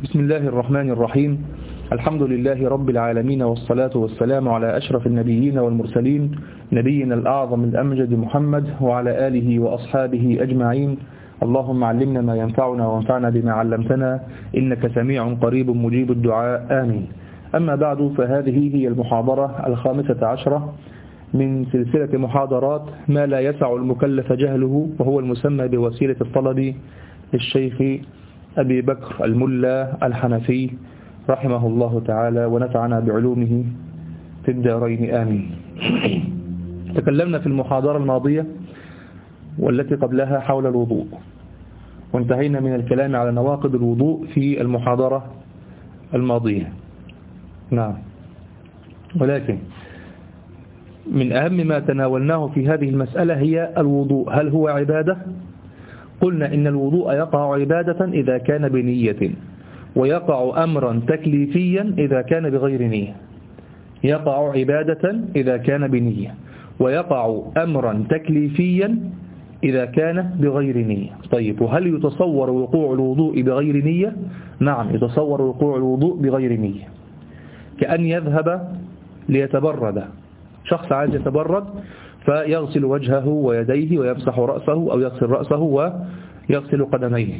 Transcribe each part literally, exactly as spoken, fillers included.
بسم الله الرحمن الرحيم. الحمد لله رب العالمين، والصلاة والسلام على أشرف النبيين والمرسلين، نبينا الأعظم الأمجد محمد وعلى آله وأصحابه أجمعين. اللهم علمنا ما ينفعنا وانفعنا بما علمتنا، إنك سميع قريب مجيب الدعاء، آمين. أما بعد، فهذه هي المحاضرة الخامسة عشرة من سلسلة محاضرات ما لا يسع المكلف جهله، وهو المسمى بوسيلة الطلب للشيخ أبي بكر الملا الحنفي رحمه الله تعالى، ونفعنا بعلومه في الدارين، آمين. تكلمنا في المحاضرة الماضية والتي قبلها حول الوضوء، وانتهينا من الكلام على نواقض الوضوء في المحاضرة الماضية. نعم، ولكن من أهم ما تناولناه في هذه المسألة هي الوضوء، هل هو عبادة؟ قلنا إن الوضوء يقع عبادة إذا كان بنية، ويقع أمرا تكليفيا إذا كان بغير نية. يقع عبادة إذا كان بنية، ويقع أمرا تكليفيا إذا كان بغير نية. طيب، وهل يتصور وقوع الوضوء بغير نية؟ نعم، يتصور وقوع الوضوء بغير نية، كأن يذهب ليتبرد. شخص عايز يتبرد فيغسل وجهه ويديه ويمسح رأسه، أو يغسل رأسه ويغسل قدميه،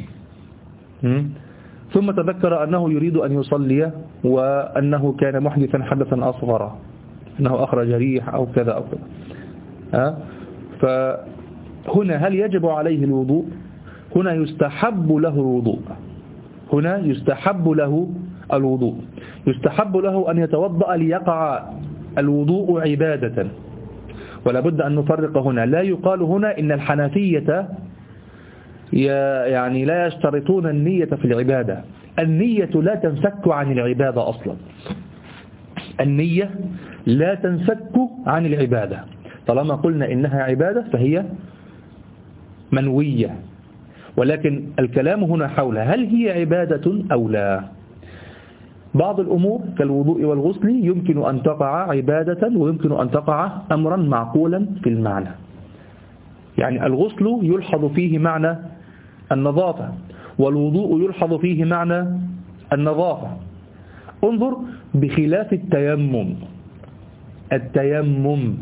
ثم تذكر أنه يريد أن يصلي، وأنه كان محدثا حدثا أصغر، أنه أخرج ريح أو كذا أو كذا. فهنا هل يجب عليه الوضوء؟ هنا يستحب له الوضوء. هنا يستحب له الوضوء يستحب له أن يتوضأ ليقع الوضوء عبادة. ولا بد أن نفرق هنا، لا يقال هنا إن الحنفية يعني لا يشترطون النية في العبادة. النية لا تنفك عن العبادة أصلا. النية لا تنفك عن العبادة، طالما قلنا إنها عبادة فهي منوية. ولكن الكلام هنا حول هل هي عبادة أو لا. بعض الأمور كالوضوء والغسل يمكن أن تقع عبادة، ويمكن أن تقع أمرا معقولا في المعنى. يعني الغسل يلحظ فيه معنى النظافة، والوضوء يلحظ فيه معنى النظافة. انظر بخلاف التيمم. التيمم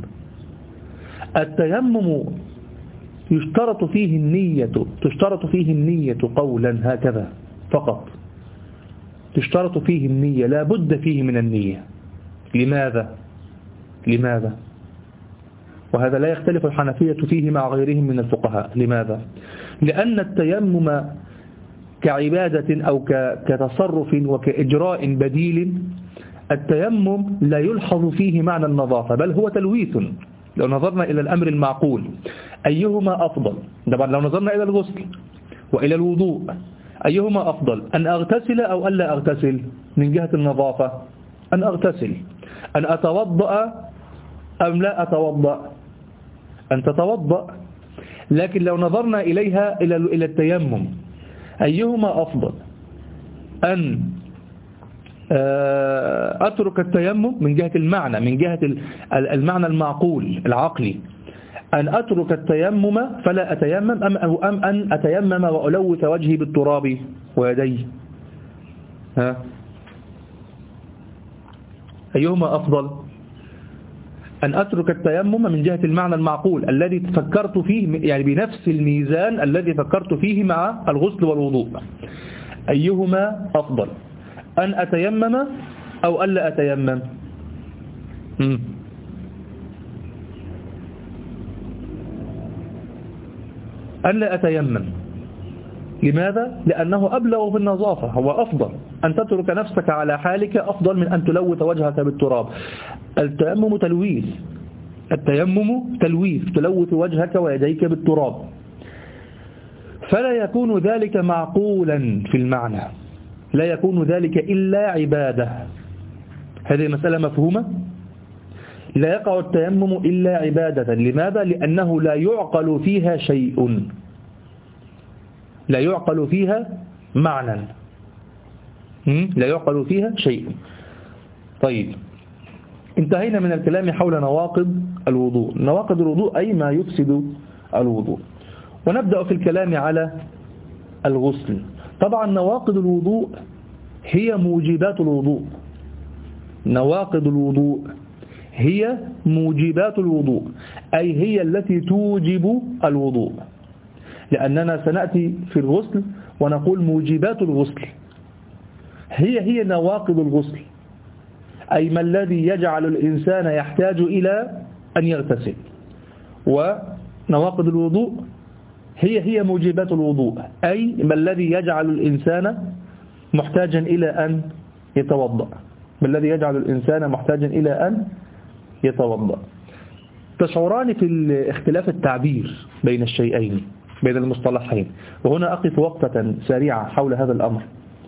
التيمم يشترط فيه النية تشترط فيه النية قولا هكذا فقط. تشترط فيه النية، لا بد فيه من النية. لماذا؟ لماذا؟ وهذا لا يختلف الحنفية فيه مع غيرهم من الفقهاء. لماذا؟ لأن التيمم كعبادة أو كتصرف وكإجراء بديل، التيمم لا يلحظ فيه معنى النظافة، بل هو تلويث. لو نظرنا إلى الأمر المعقول أيهما أفضل؟ طبعا لو نظرنا إلى الغسل وإلى الوضوء أيهما أفضل، أن أغتسل أو أن لا أغتسل؟ من جهة النظافة أن أغتسل. أن أتوضأ أم لا أتوضأ؟ أن تتوضأ. لكن لو نظرنا إليها إلى إلى التيمم أيهما أفضل؟ أن أترك التيمم من جهة المعنى، من جهة المعنى المعقول العقلي، أن أترك التيمم فلا أتيمم، أم, أم أن أتيمم وألوث وجهي بالتراب ويدي؟ ها؟ أيهما أفضل؟ أن أترك التيمم من جهة المعنى المعقول الذي فكرت فيه، يعني بنفس الميزان الذي فكرت فيه مع الغسل والوضوء. أيهما أفضل؟ أن أتيمم أو ألا أتيمم؟ م. ألا أتيمم. لماذا؟ لأنه أبلغ في النظافة، هو أفضل. أن تترك نفسك على حالك أفضل من أن تلوث وجهك بالتراب. التيمم تلويث التيمم تلويث تلوث وجهك ويديك بالتراب، فلا يكون ذلك معقولا في المعنى، لا يكون ذلك إلا عبادة. هذه مسألة مفهومة؟ لا يقع التيمم إلا عبادة. لماذا؟ لأنه لا يعقل فيها شيء، لا يعقل فيها معنى، لا يعقل فيها شيء. طيب، انتهينا من الكلام حول نواقض الوضوء. نواقض الوضوء أي ما يفسد الوضوء، ونبدأ في الكلام على الغسل. طبعا نواقض الوضوء هي موجبات الوضوء. نواقض الوضوء هي موجبات الوضوء، أي هي التي توجب الوضوء، لأننا سنأتي في الغسل ونقول موجبات الغسل، هي هي نواقض الغسل، أي ما الذي يجعل الإنسان يحتاج إلى أن يغتسل. ونواقض الوضوء هي هي موجبات الوضوء، أي ما الذي يجعل الإنسان محتاجا إلى أن يتوضأ، ما الذي يجعل الإنسان محتاجا إلى أن يتوضأ. تشعران في اختلاف التعبير بين الشيئين، بين المصطلحين، وهنا أقف وقفة سريعة حول هذا الأمر.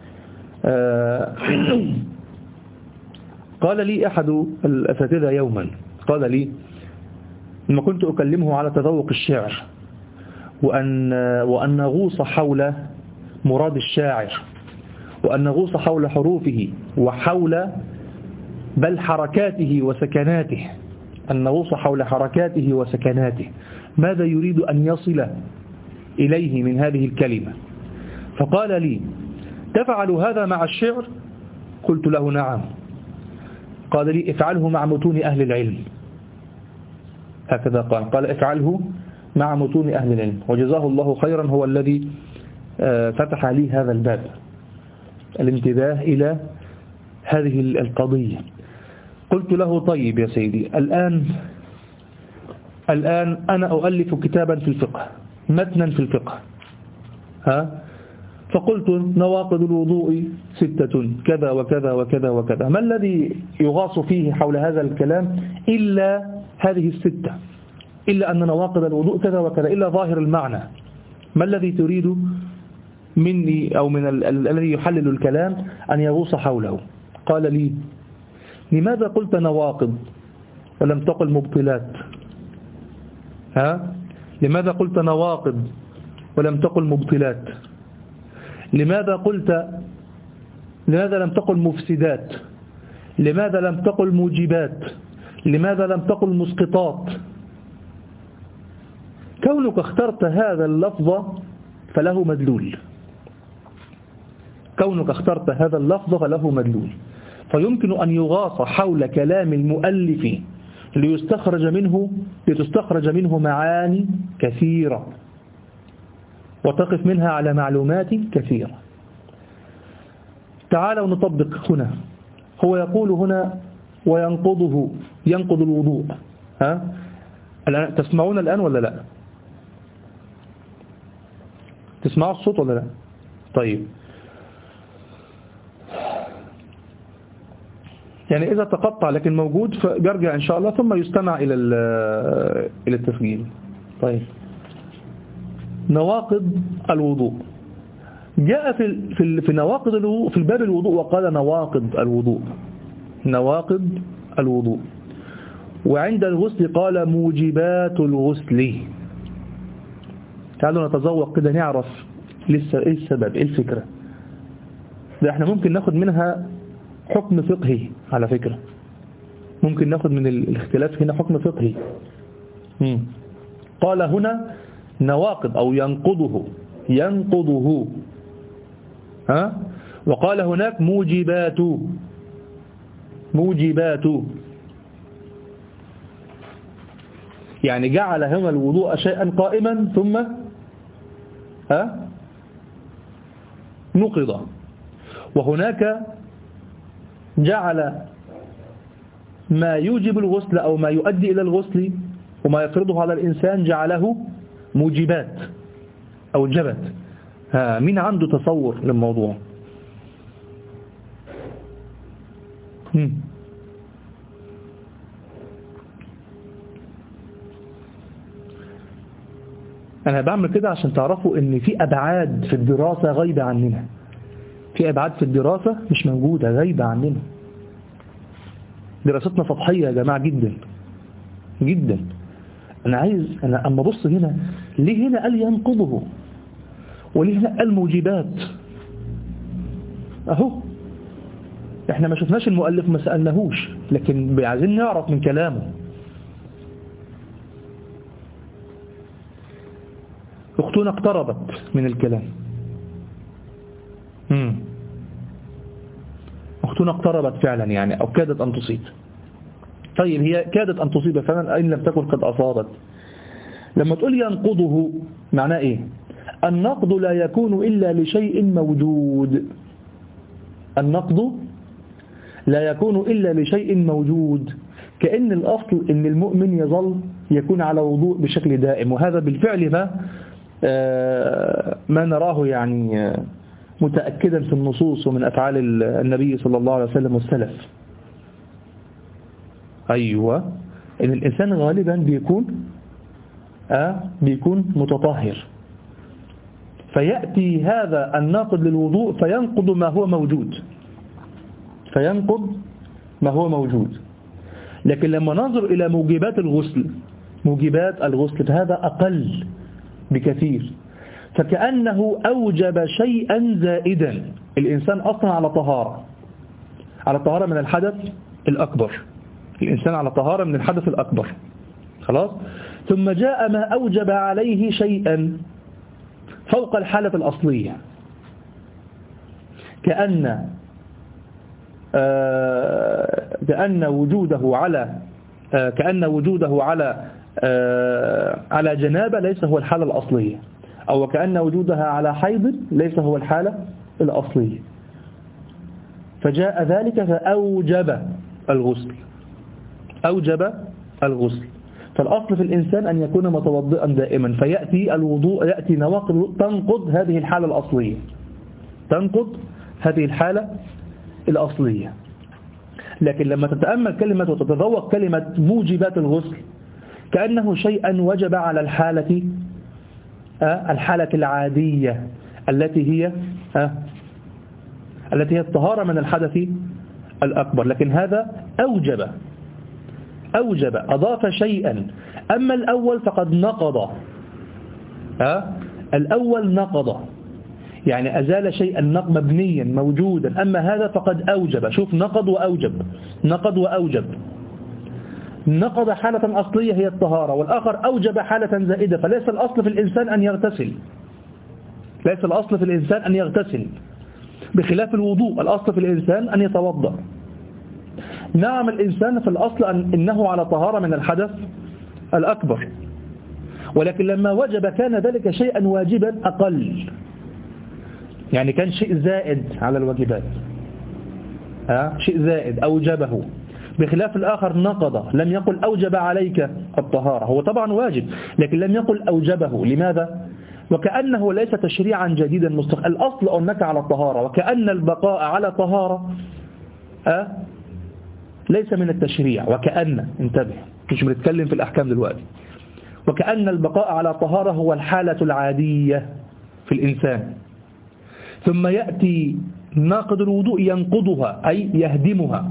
قال لي أحد الأساتذة يوما، قال لي لما كنت أكلمه على تذوق الشعر وأن, وأن نغوص حول مراد الشاعر، وأن نغوص حول حروفه وحول بل حركاته وسكناته، أن نغوص حول حركاته وسكناته، ماذا يريد أن يصل إليه من هذه الكلمة. فقال لي تفعل هذا مع الشعر؟ قلت له نعم. قال لي افعله مع متون أهل العلم، هكذا قال قال افعله مع متون أهل العلم، وجزاه الله خيرا، هو الذي فتح لي هذا الباب، الانتباه إلى هذه القضية. قلت له طيب يا سيدي، الآن الآن أنا أؤلف كتابا في الفقه، متنا في الفقه، ها فقلت نواقض الوضوء ستة كذا وكذا وكذا وكذا، ما الذي يغاص فيه حول هذا الكلام إلا هذه الستة، إلا أن نواقض الوضوء كذا وكذا، إلا ظاهر المعنى. ما الذي تريد مني أو من الذي يحلل الكلام أن يغوص حوله؟ قال لي لماذا قلت نواقض ولم تقل مبطلات؟ ها لماذا قلت نواقض ولم تقل مبطلات؟ لماذا قلت لماذا لم تقل مفسدات؟ لماذا لم تقل موجبات؟ لماذا لم تقل مسقطات؟ كونك اخترت هذا اللفظ فله مدلول، كونك اخترت هذا اللفظ فله مدلول، فيمكن أن يغاص حول كلام المؤلف ليستخرج منه لتستخرج منه معاني كثيرة وتقف منها على معلومات كثيرة. تعالوا نطبق هنا. هو يقول هنا وينقضه، ينقض الوضوء. ها الآن تسمعون الآن ولا لا؟ تسمعوا الصوت ولا لا؟ طيب، يعني إذا تقطع لكن موجود فبيرجع إن شاء الله ثم يستمع إلى إلى التسجيل. طيب، نواقض الوضوء جاء في في في نواقض الوضوء في الباب الوضوء، وقال نواقض الوضوء، نواقض الوضوء. وعند الغسل قال موجبات الغسل. تعالوا نتذوق كده، نعرف لسه ايه السبب، ايه الفكرة. ده احنا ممكن ناخد منها حكم فقهي على فكرة، ممكن ناخد من الاختلاف هنا حكم فقهي. مم. قال هنا نواقض أو ينقضه، ينقضه، ها وقال هناك موجبات، موجبات، يعني جعل هنا الوضوء شيئا قائما ثم ها نقض، وهناك جعل ما يوجب الغسل أو ما يؤدي إلى الغسل وما يفرضه على الإنسان جعله موجبات أو جبت. ها مين عنده تصور للموضوع؟ هم. أنا بعمل كده عشان تعرفوا إن في أبعاد في الدراسة غايبة عننا، في أبعاد في الدراسة مش موجودة، غايبة عننا. دراستنا سطحية يا جماعة جدا جدا. أنا عايز أنا أما بص هنا، ليه هنا قال ينقضه وليه هنا قال موجبات؟ أهو إحنا ما شفناش المؤلف، ما سألناهوش، لكن عايزين نعرف من كلامه. أختنا اقتربت من الكلام. مم. أختنا اقتربت فعلا يعني أو كادت أن تصيب. طيب هي كادت أن تصيب فعلا إن لم تكن قد أصابت. لما تقول ينقضه معناه إيه؟ النقض لا يكون إلا لشيء موجود. النقض لا يكون إلا لشيء موجود، كأن الأصل إن المؤمن يظل يكون على وضوء بشكل دائم، وهذا بالفعل ما ما نراه يعني متأكدا في النصوص ومن أفعال النبي صلى الله عليه وسلم والسلف. أيوة، إن الإنسان غالبا بيكون آه بيكون متطهر، فيأتي هذا الناقض للوضوء فينقض ما هو موجود فينقض ما هو موجود. لكن لما ننظر إلى موجبات الغسل موجبات الغسل فهذا أقل بكثير، فكأنه أوجب شيئا زائدا. الإنسان أصلا على طهارة على طهارة من الحدث الأكبر الإنسان على طهارة من الحدث الأكبر خلاص، ثم جاء ما أوجب عليه شيئا فوق الحالة الأصلية، كأن آه كأن وجوده على آه كأن وجوده على آه على جنابة ليس هو الحالة الأصلية، أو كأن وجودها على حيض ليس هو الحالة الأصلية، فجاء ذلك فأوجب الغسل أوجب الغسل. فالأصل في الإنسان أن يكون متوضئا دائما، فيأتي الوضوء يأتي نواقض تنقض هذه الحالة الأصلية تنقض هذه الحالة الأصلية. لكن لما تتأمل كلمة وتتذوق كلمة موجبات الغسل كأنه شيئا وجب على الحالة الحالة العادية التي هي التي هي الطهارة من الحدث الأكبر، لكن هذا أوجب أوجب أضاف شيئا. أما الأول فقد نقض ها الأول نقض يعني أزال شيئا نقض مبنيا موجودا، أما هذا فقد أوجب. شوف نقض وأوجب نقض وأوجب نقض حالة أصلية هي الطهارة، والآخر أوجب حالة زائدة. فليس الأصل في الإنسان أن يغتسل ليس الأصل في الإنسان أن يغتسل بخلاف الوضوء، الأصل في الإنسان أن يتوضأ. نعم الإنسان في الأصل أن إنه على طهارة من الحدث الأكبر، ولكن لما وجب كان ذلك شيئا واجبا أقل، يعني كان شيء زائد على الواجبات أه؟ شيء زائد أوجبه، بخلاف الآخر نقض لم يقل أوجب عليك الطهارة، هو طبعا واجب لكن لم يقل أوجبه. لماذا؟ وكأنه ليس تشريعا جديدا مستقل، الأصل أنك على الطهارة، وكأن البقاء على طهارة أه؟ ليس من التشريع. وكأن انتبه مش بنتكلم في الأحكام دلوقتي. وكأن البقاء على طهارة هو الحالة العادية في الإنسان، ثم يأتي ناقض الوضوء ينقضها أي يهدمها،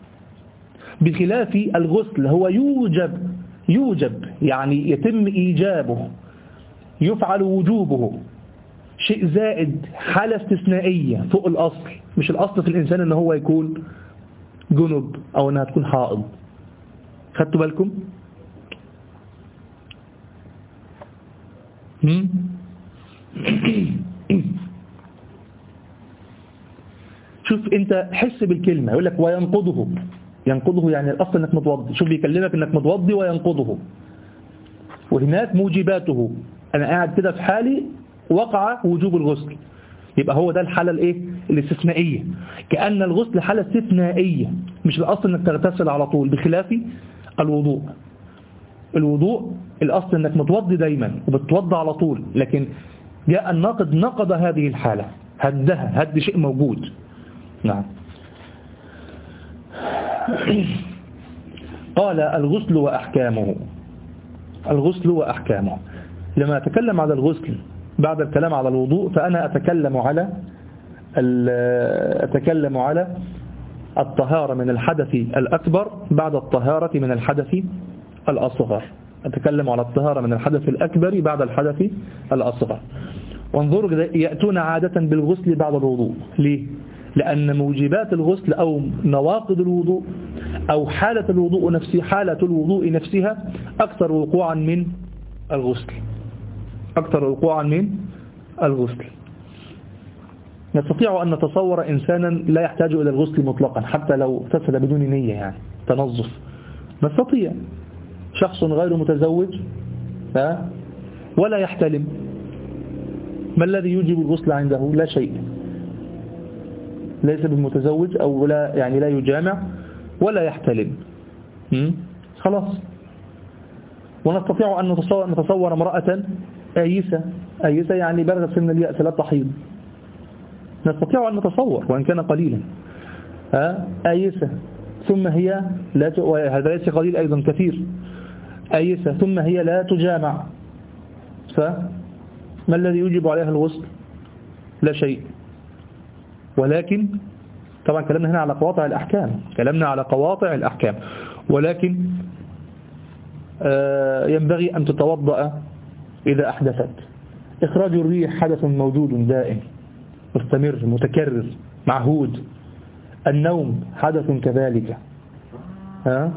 بخلاف الغسل هو يوجب يوجب يعني يتم إيجابه يفعل وجوبه، شيء زائد حالة استثنائية فوق الأصل. مش الأصل في الإنسان أنه هو يكون جنب أو أنها تكون حائض. خدتوا بالكم؟ شوف أنت حس بالكلمة، يقول لك وينقضه ينقضه يعني الأصل أنك متوضي. شوف بيكلمك أنك متوضي وينقضه، وهناك موجباته. أنا قاعد كده في حالي وقع وجوب الغسل، يبقى هو ده الحالة الايه الاستثنائية. كأن الغسل حالة استثنائية، مش الأصل أنك تغتسل على طول، بخلاف الوضوء. الوضوء الأصل أنك متوضي دايما وبتوضى على طول، لكن جاء الناقض نقض هذه الحالة، هدها هد شيء موجود. نعم. قال الغسل وأحكامه الغسل وأحكامه. لما أتكلم على الغسل بعد الكلام على الوضوء فأنا أتكلم على أتكلم على الطهارة من الحدث الأكبر بعد الطهارة من الحدث الأصغر. أتكلم على الطهارة من الحدث الأكبر بعد الحدث الأصغر. وانظروا يأتون عادة بالغسل بعد الوضوء. ليه؟ لأن موجبات الغسل أو نواقض الوضوء أو حالة الوضوء نفسها حالة الوضوء نفسها أكثر وقوعا من الغسل أكثر وقوعا من الغسل. نستطيع أن نتصور إنسانا لا يحتاج إلى الغسل مطلقا حتى لو اغتسل بدون نية، يعني تنظف، نستطيع. شخص غير متزوج ها ولا يحتلم، ما الذي يوجب الغسل عنده؟ لا شيء، ليس بالمتزوج أو لا يعني لا يجامع ولا يحتلم، خلاص. ونستطيع أن نتصور, نتصور امرأة آيسة، آيسة يعني بلغت سن اليأس لا تحيض، نستطيع أن نتصور وإن كان قليلا، آيسة ثم هي لا ت... وهذا ليس قليل أيضا كثير، آيسة ثم هي لا تجامع، فما الذي يجب عليها الغسل؟ لا شيء. ولكن طبعا كلامنا هنا على قواطع الأحكام، كلامنا على قواطع الأحكام، ولكن ينبغي أن تتوضأ إذا أحدثت. إخراج الريح حدث موجود دائم مستمر متكرر معهود، النوم حدث كذلك، ها؟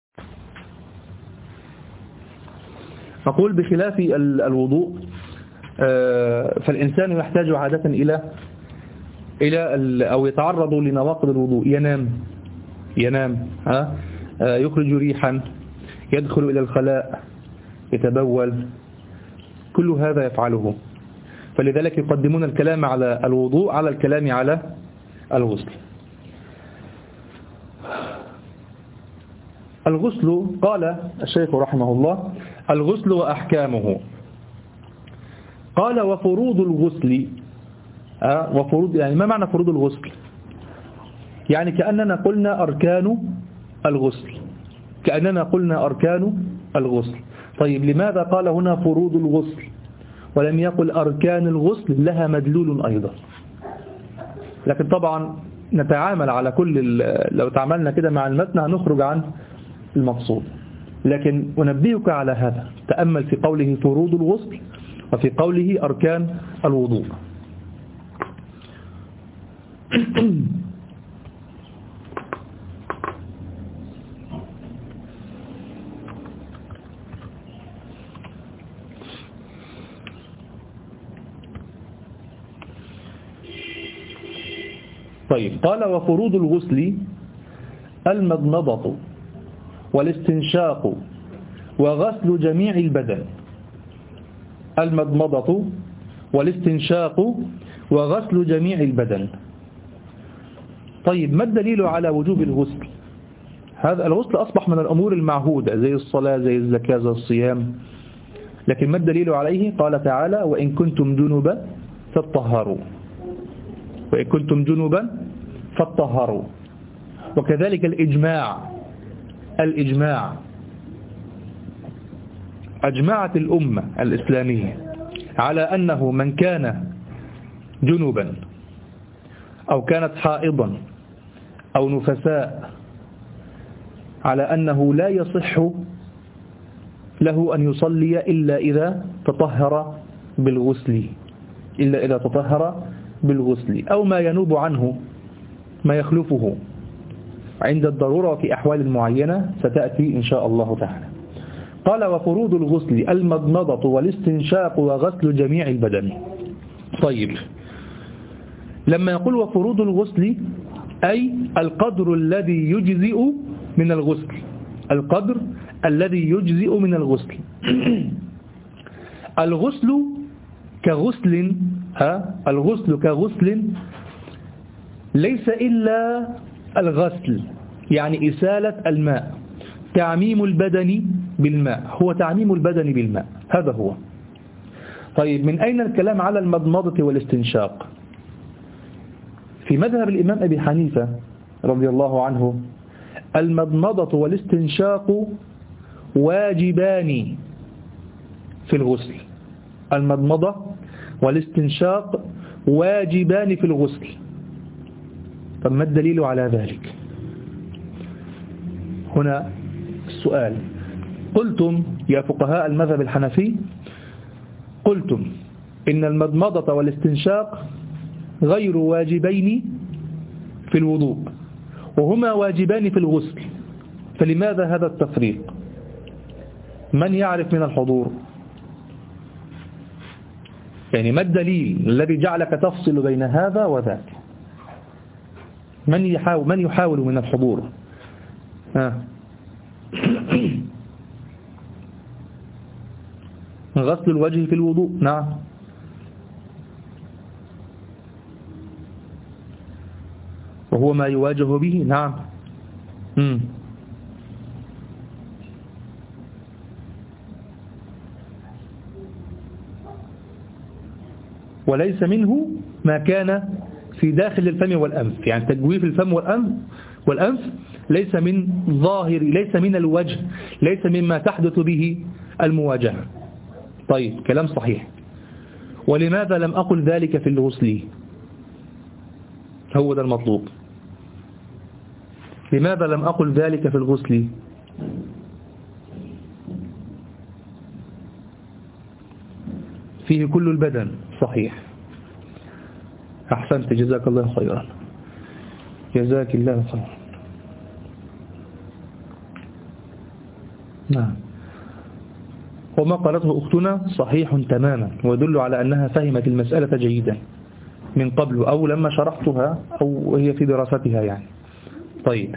أقول بخلاف الوضوء فالإنسان يحتاج عادة إلى إلى أو يتعرض لنواقض الوضوء، ينام ينام ها يخرج ريحا، يدخل إلى الخلاء، يتبول، كل هذا يفعله، فلذلك يقدمون الكلام على الوضوء على الكلام على الغسل. الغسل قال الشيخ رحمه الله: الغسل وأحكامه. قال: وفروض الغسل. أه وفروض يعني ما معنى فروض الغسل؟ يعني كأننا قلنا أركان الغسل، كأننا قلنا أركان الغسل. طيب لماذا قال هنا فروض الغسل ولم يقل أركان الغسل؟ لها مدلول أيضا، لكن طبعا نتعامل على كل، لو تعاملنا كده مع المتن هنخرج عن المقصود، لكن أنبهك على هذا، تأمل في قوله فروض الغسل وفي قوله أركان الوضوء. طيب قال: وفروض الغسل المضمضة والاستنشاق وغسل جميع البدن. المضمضة والاستنشاق وغسل جميع البدن. طيب ما الدليل على وجوب الغسل؟ هذا الغسل أصبح من الأمور المعهودة زي الصلاة زي الزكاة زي الصيام، لكن ما الدليل عليه؟ قال تعالى: وإن كنتم جنبا فاطهروا، وإن كنتم جنبا فاطهروا. وكذلك الإجماع، الإجماع أجمعت الأمة الإسلامية على أنه من كان جنبا أو كانت حائضا أو نفساء على أنه لا يصح له أن يصلي إلا إذا تطهر بالغسل، إلا إذا تطهر بالغسل أو ما ينوب عنه ما يخلفه عند الضرورة في أحوال معينة ستأتي إن شاء الله تعالى. قال: وفروض الغسل المضمضة والاستنشاق وغسل جميع البدن. طيب لما يقول وفروض الغسل أي القدر الذي يجزئ من الغسل، القدر الذي يجزئ من الغسل. الغسل كغسل ها الغسل كغسل ليس إلا الغسل، يعني إسالة الماء، تعميم البدن بالماء، هو تعميم البدن بالماء، هذا هو. طيب من أين الكلام على المضمضة والاستنشاق؟ في مذهب الإمام أبي حنيفة رضي الله عنه المضمضة والاستنشاق واجبان في الغسل، المضمضة والاستنشاق واجبان في الغسل. طب ما الدليل على ذلك؟ هنا السؤال: قلتم يا فقهاء المذهب الحنفي، قلتم إن المضمضة والاستنشاق غير واجبين في الوضوء وهما واجبان في الغسل، فلماذا هذا التفريق؟ من يعرف من الحضور؟ يعني ما الدليل الذي جعلك تفصل بين هذا وذاك؟ من يحاول من يحاول من الحضور؟ ها غسل الوجه في الوضوء. نعم. وهو ما يواجه به. نعم. مم. وليس منه ما كان في داخل الفم والأنف، يعني تجويف الفم والأنف والأنف ليس من ظاهر، ليس من الوجه، ليس مما تحدث به المواجهة. طيب كلام صحيح. ولماذا لم أقل ذلك في الغسل؟ هو ده المطلوب. لماذا لم أقل ذلك في الغسل؟ فيه كل البدن. صحيح. أحسنت، جزاك الله خيرا، جزاك الله خيرا. نعم. وما قالته أختنا صحيح تماما، ويدل على أنها فهمت المسألة جيدا من قبل أو لما شرحتها أو هي في دراستها يعني. طيب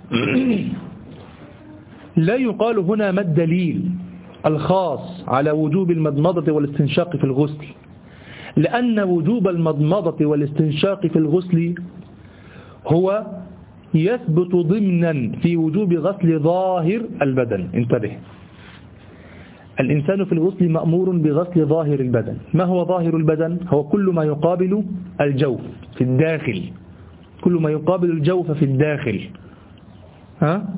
لا يقال هنا ما الدليل الخاص على وجوب المضمضة والاستنشاق في الغسل، لأن وجوب المضمضة والاستنشاق في الغسل هو يثبت ضمنا في وجوب غسل ظاهر البدن. انتبه، الإنسان في الغسل مأمور بغسل ظاهر البدن. ما هو ظاهر البدن؟ هو كل ما يقابل الجوف في الداخل، كل ما يقابل الجوف في الداخل. ها؟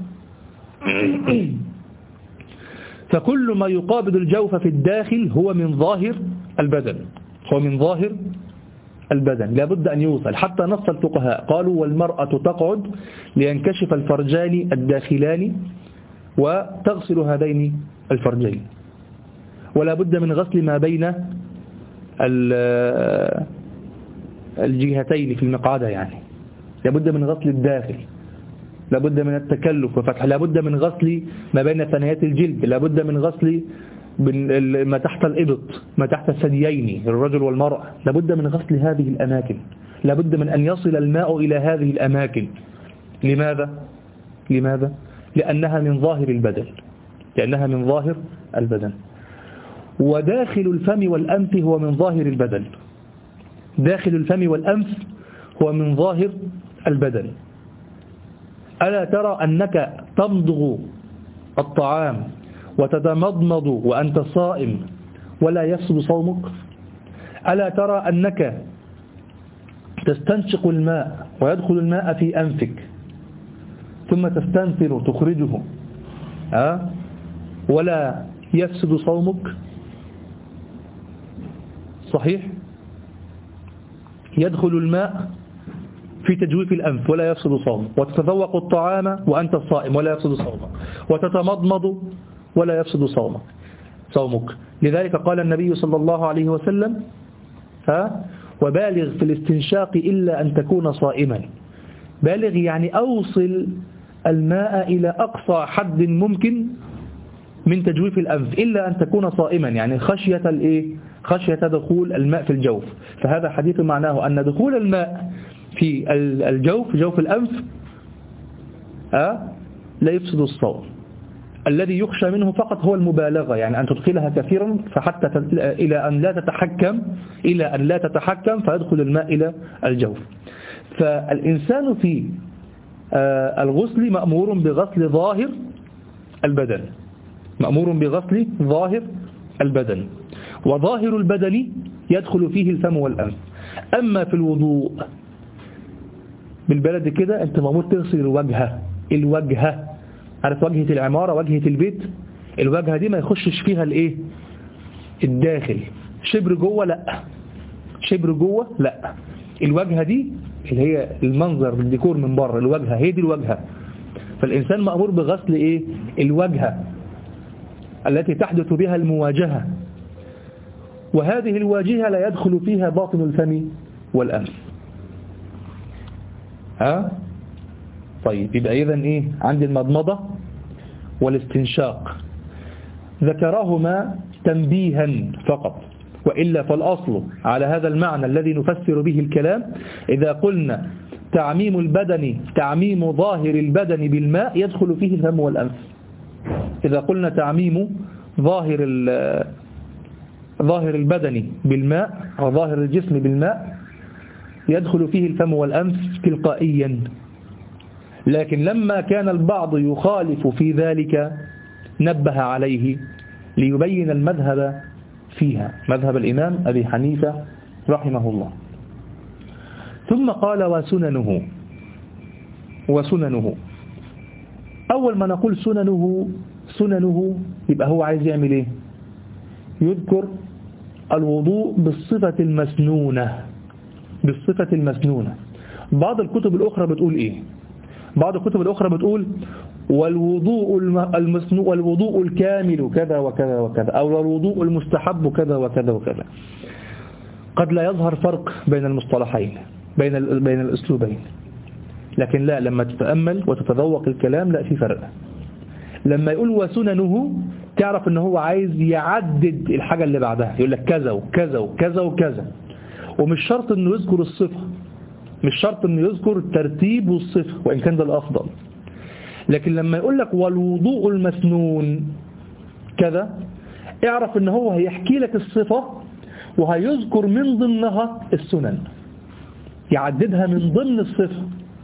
فكل ما يقابل الجوف في الداخل هو من ظاهر البدن، هو من ظاهر البدن، لابد أن يوصل. حتى نص الفقهاء قالوا والمرأة تقعد لينكشف الفرجان الداخلان وتغسل هذين الفرجين، ولا بد من غسل ما بين الجهتين في المقعدة، يعني لابد من غسل الداخل، لابد من التكلف وفتح، لابد من غسل ما بين ثنيات الجلد، لابد من غسل ما تحت الإبط، ما تحت الثديين الرجل والمرأة، لابد من غسل هذه الأماكن، لابد من أن يصل الماء إلى هذه الأماكن. لماذا؟ لماذا؟ لأنها من ظاهر البدن، لأنها من ظاهر البدن. وداخل الفم والأنف هو من ظاهر البدن، داخل الفم والأنف هو من ظاهر البدن. ألا ترى أنك تمضغ الطعام وتتمضمض وأنت صائم ولا يفسد صومك؟ ألا ترى أنك تستنشق الماء ويدخل الماء في أنفك ثم تستنثر تخرجه أه؟ ولا يفسد صومك؟ صحيح؟ يدخل الماء في تجويف الأنف ولا يفسد صومك، وتتذوق الطعام وأنت صائم ولا يفسد صومك، وتتمضمض ولا يفسد صومك صومك لذلك قال النبي صلى الله عليه وسلم ها وبالغ في الاستنشاق إلا أن تكون صائما. بالغ يعني أوصل الماء إلى أقصى حد ممكن من تجويف الأنف إلا أن تكون صائما، يعني خشية الإيه؟ خشية دخول الماء في الجوف. فهذا حديث معناه أن دخول الماء في الجوف جوف الأنف أه؟ لا يفسد الصوم. الذي يخشى منه فقط هو المبالغة، يعني أن تدخلها كثيرا فحتى إلى أن لا تتحكم إلى أن لا تتحكم فيدخل الماء إلى الجوف. فالإنسان في الغسل مأمور بغسل ظاهر البدن، مأمور بغسل ظاهر البدن، وظاهر البدن يدخل فيه الفم والأنف. أما في الوضوء بالبلد كده أنت مأمور تغسل الوجهة، الوجهة عارف وجهة العمارة، وجهة البيت، الوجهة دي ما يخشش فيها الايه الداخل، شبر جوه لا، شبر جوه لا، الوجهة دي اللي هي المنظر بالديكور من بره، الوجهة هي دي الوجهة. فالإنسان مأمور بغسل ايه الوجهة التي تحدث بها المواجهة، وهذه الواجهة لا يدخل فيها باطن الفم والأنف. ها طيب يبقى إذن إيه عندي المضمضة والاستنشاق ذكرهما تنبيها فقط، وإلا فالأصل على هذا المعنى الذي نفسر به الكلام إذا قلنا تعميم البدن تعميم ظاهر البدن بالماء يدخل فيه الفم والأنف. إذا قلنا تعميم ظاهر ظاهر البدن بالماء أو ظاهر الجسم بالماء يدخل فيه الفم والأنف تلقائيا. لكن لما كان البعض يخالف في ذلك نبه عليه ليبين المذهب فيها، مذهب الإمام أبي حنيفة رحمه الله. ثم قال وسننه. وسننه أول ما نقول سننه سننه يبقى هو عايز يعمل إيه؟ يذكر الوضوء بالصفة المسنونة بالصفة المسنونة. بعض الكتب الأخرى بتقول إيه؟ بعض الكتب الأخرى بتقول والوضوء المسنون والوضوء الكامل كذا وكذا وكذا، أو الوضوء المستحب كذا وكذا وكذا. قد لا يظهر فرق بين المصطلحين بين بين الأسلوبين، لكن لا، لما تتأمل وتتذوق الكلام لا في فرق. لما يقول وسننه تعرف ان هو عايز يعدد الحاجة اللي بعدها، يقول لك كذا وكذا وكذا وكذا، ومش شرط انه يذكر الصفة، مش شرط انه يذكر الترتيب والصفة وإن كان ده الأفضل. لكن لما يقول لك والوضوء المسنون كذا اعرف ان هو هيحكي لك الصفة وهيذكر من ضمنها السنن، يعددها من ضمن الصفة.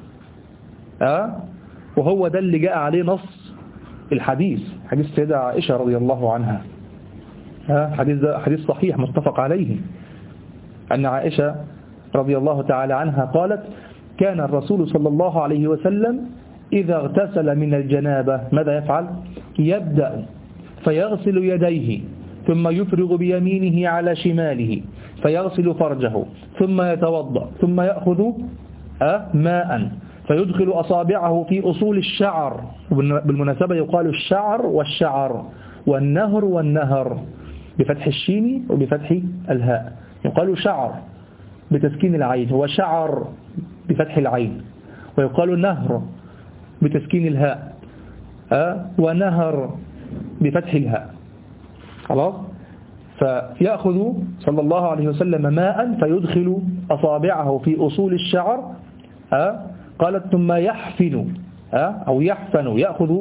أه؟ وهو ده اللي جاء عليه نص الحديث، حديث سيدة عائشة رضي الله عنها. أه؟ حديث, حديث صحيح متفق عليه، أن عائشة رضي الله تعالى عنها قالت كان الرسول صلى الله عليه وسلم إذا اغتسل من الجنابة ماذا يفعل؟ يبدأ فيغسل يديه ثم يفرغ بيمينه على شماله فيغسل فرجه ثم يتوضأ ثم يأخذ ماء فيدخل أصابعه في أصول الشعر. بالمناسبة يقال الشعر والشعر والنهر والنهر بفتح الشين وبفتح الهاء. يقال شعر بتسكين العين وشعر بفتح العين، ويقال نهر بتسكين الهاء أه؟ ونهر بفتح الهاء. خلاص. فيأخذ صلى الله عليه وسلم ماء فيدخل أصابعه في أصول الشعر أه؟ قالت ثم يحفن أه؟ أو يحفن، يأخذ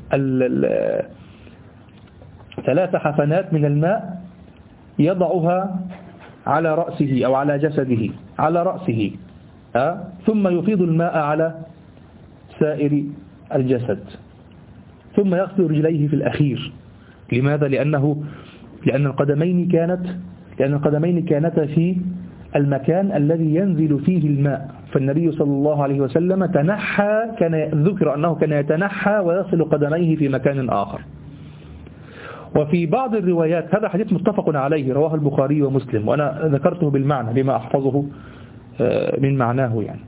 ثلاث حفنات من الماء يضعها على رأسه أو على جسده، على رأسه أه؟ ثم يفيض الماء على سائر الجسد، ثم يغسل رجليه في الأخير. لماذا؟ لأنه لأن القدمين كانت لأن القدمين كانتا في المكان الذي ينزل فيه الماء، فالنبي صلى الله عليه وسلم تنحى، كان ذكر أنه كان يتنحى ويصل قدميه في مكان آخر. وفي بعض الروايات، هذا حديث متفق عليه رواه البخاري ومسلم، وأنا ذكرته بالمعنى لما أحفظه من معناه يعني.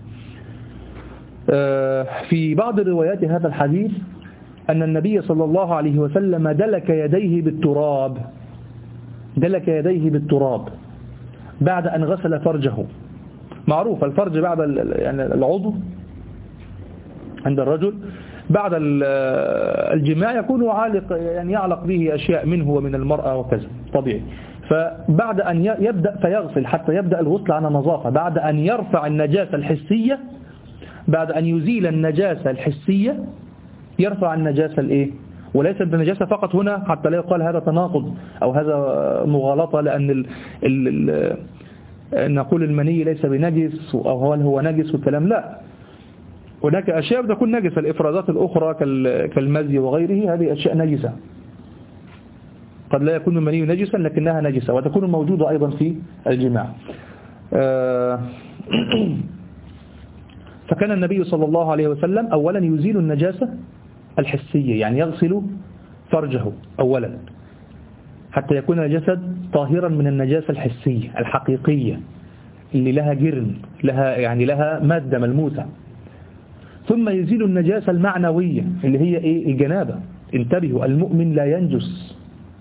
في بعض الروايات هذا الحديث أن النبي صلى الله عليه وسلم دلك يديه بالتراب دلك يديه بالتراب بعد أن غسل فرجه. معروف الفرج بعد يعني العضو عند الرجل بعد الجماع يكون عالق، يعني يعلق به أشياء منه ومن المرأة وكذا طبيعي. فبعد أن يبدأ فيغسل حتى يبدأ الغسل على نظافة، بعد أن يرفع النجاسة الحسية، بعد أن يزيل النجاسة الحسية يرفع النجاسة الإيه؟ وليس النجاسة فقط هنا حتى لا يقال هذا تناقض أو هذا مغالطة، لأن ال ال ال نقول المني ليس بنجس أو هل هو نجس والكلام لا، هناك أشياء تكون نجسة، الإفرازات الأخرى كالمزي وغيره هذه أشياء نجسة، قد لا يكون المني نجسا لكنها نجسة وتكون موجودة أيضا في الجماع. فكان النبي صلى الله عليه وسلم أولا يزيل النجاسة الحسية، يعني يغسل فرجه أولا حتى يكون الجسد طاهرا من النجاسة الحسية الحقيقية اللي لها جرم، لها يعني لها مادة ملموسة. ثم يزيل النجاسة المعنوية اللي هي إيه؟ الجنابة. انتبهوا، المؤمن لا ينجس.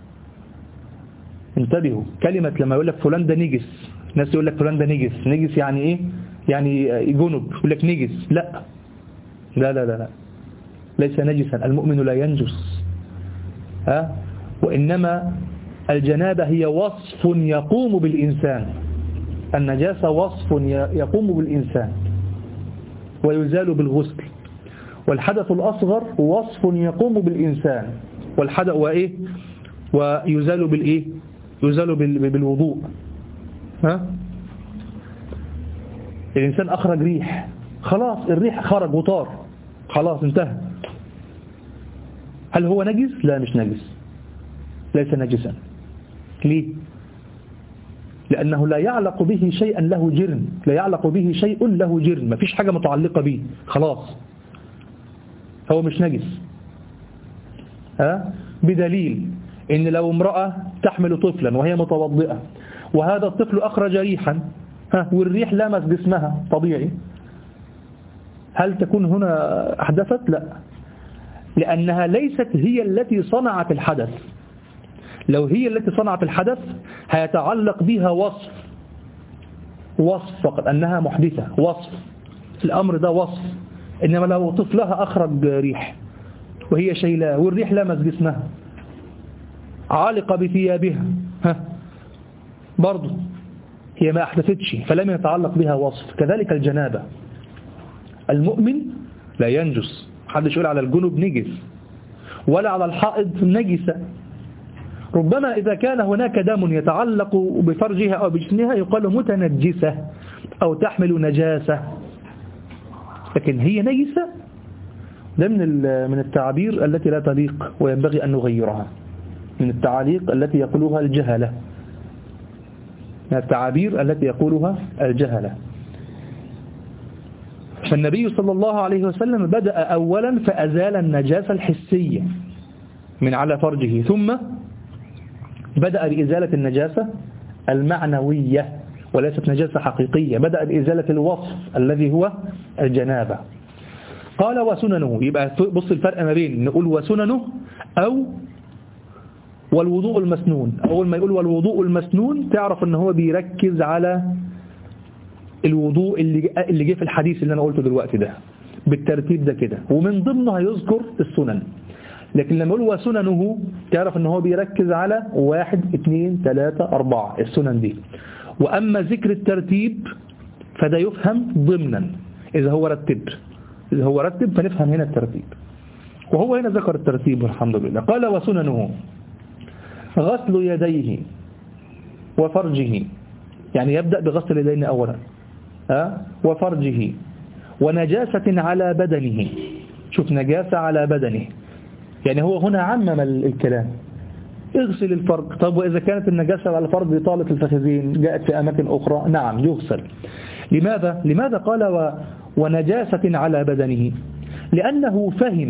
انتبهوا، كلمة لما يقول لك فلان ده نجس، الناس يقول لك فلان ده نجس، نجس يعني إيه؟ يعني جنب، يقول لك نجس. لا لا لا لا, لا. ليس نجسا، المؤمن لا ينجس. ها؟ وإنما الجنابة هي وصف يقوم بالإنسان، النجاسة وصف يقوم بالإنسان ويزال بالغسل، والحدث الأصغر وصف يقوم بالإنسان والحدث وإيه ويزال بالإيه يزال بالوضوء. ها؟ الإنسان أخرج ريح، خلاص الريح خرج وطار، خلاص انتهى. هل هو نجس؟ لا مش نجس، ليس نجسا. ليه؟ لأنه لا يعلق به شيئا له جرم، لا يعلق به شيء له جرم، ما فيش حاجة متعلقة به، خلاص هو مش نجس. ها؟ بدليل إن لو امرأة تحمل طفلا وهي متوضئة وهذا الطفل أخرج ريحا، ها، والريح لمس جسمها طبيعي، هل تكون هنا أحدثت؟ لا، لأنها ليست هي التي صنعت الحدث. لو هي التي صنعت الحدث هيتعلق بها وصف وصف فقط أنها محدثة، وصف الأمر ده وصف. إنما لو طفلها أخرج ريح وهي شيلاه والريح لمس جسمها عالقة بثيابها، ها، برضو هي ما أحدثتش فلم يتعلق بها وصف. كذلك الجنابة، المؤمن لا ينجس، محدش يقول على الجنوب نجس ولا على الحائض نجسة. ربما إذا كان هناك دم يتعلق بفرجها أو بجسمها يقال متنجسة أو تحمل نجاسة، لكن هي نجسة ده من من التعابير التي لا تليق وينبغي أن نغيرها، من التعاليق التي يقولها الجهلة، من التعابير التي يقولها الجهلة. فالنبي صلى الله عليه وسلم بدأ أولا فأزال النجاسة الحسية من على فرجه، ثم بدأ بإزالة النجاسة المعنوية وليست نجاسة حقيقية، بدأ بإزالة الوصف الذي هو الجنابة. قال وسننه، يبقى بص الفرق ما بين نقول وسننه أو والوضوء المسنون. أول ما يقول والوضوء المسنون تعرف أنه هو بيركز على الوضوء اللي اللي جه في الحديث اللي أنا قلته دلوقتي ده بالترتيب ده كده، ومن ضمنه هيذكر السنن. لكن لما يقول وسننه تعرف أنه هو بيركز على واحد اثنين ثلاثة أربعة السنن دي. وأما ذكر الترتيب فده يفهم ضمنا، إذا هو رتب إذا هو رتب فنفهم هنا الترتيب، وهو هنا ذكر الترتيب والحمد لله. قال وسننه غسل يديه وفرجه، يعني يبدأ بغسل اليدين أولا، ها، وفرجه، ونجاسة على بدنه. شوف نجاسة على بدنه، يعني هو هنا عمم الكلام، اغسل الفرج. طب وإذا كانت النجاسة على الفرج طالت الفخذين جاءت في أماكن أخرى، نعم يغسل. لماذا؟ لماذا قال و... ونجاسة على بدنه؟ لأنه فهم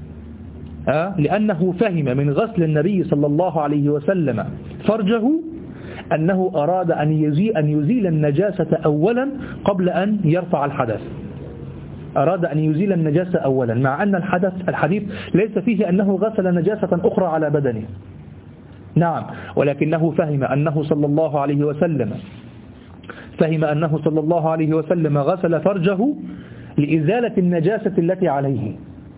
أه؟ لأنه فهم من غسل النبي صلى الله عليه وسلم فرجه أنه أراد أن يزيل, أن يزيل النجاسة أولا قبل أن يرفع الحدث. أراد أن يزيل النجاسة أولا، مع أن الحدث الحديث ليس فيه أنه غسل نجاسة أخرى على بدنه، نعم، ولكنه فهم أنه صلى الله عليه وسلم فهم أنه صلى الله عليه وسلم غسل فرجه لإزالة النجاسة التي عليه،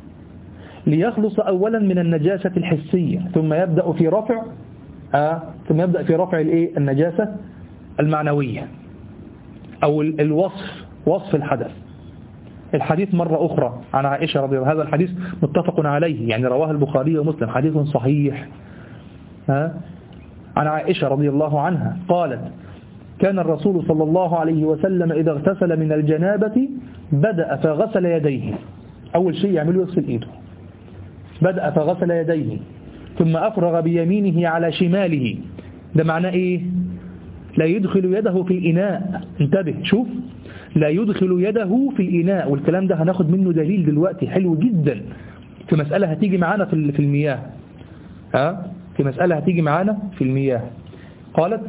ليخلص أولا من النجاسة الحسية، ثم يبدأ في رفع آه ثم يبدأ في رفع الإيه النجاسة المعنوية أو الوصف، وصف الحدث. الحديث مرة أخرى عن عائشة رضي الله عنها، هذا الحديث متفق عليه، يعني رواه البخاري ومسلم، حديث صحيح، ها، عن عائشة رضي الله عنها قالت: كان الرسول صلى الله عليه وسلم إذا اغتسل من الجنابة بدأ فغسل يديه، أول شيء يعمله يغسل إيده، بدأ فغسل يديه ثم أفرغ بيمينه على شماله. ده معناه إيه؟ لا يدخل يده في الإناء، انتبه، شوف، لا يدخل يده في الإناء، والكلام ده هناخد منه دليل دلوقتي حلو جدا في مسألة هتيجي معانا في في المياه، ها، في مسألة هتيجي معانا في المياه. قالت: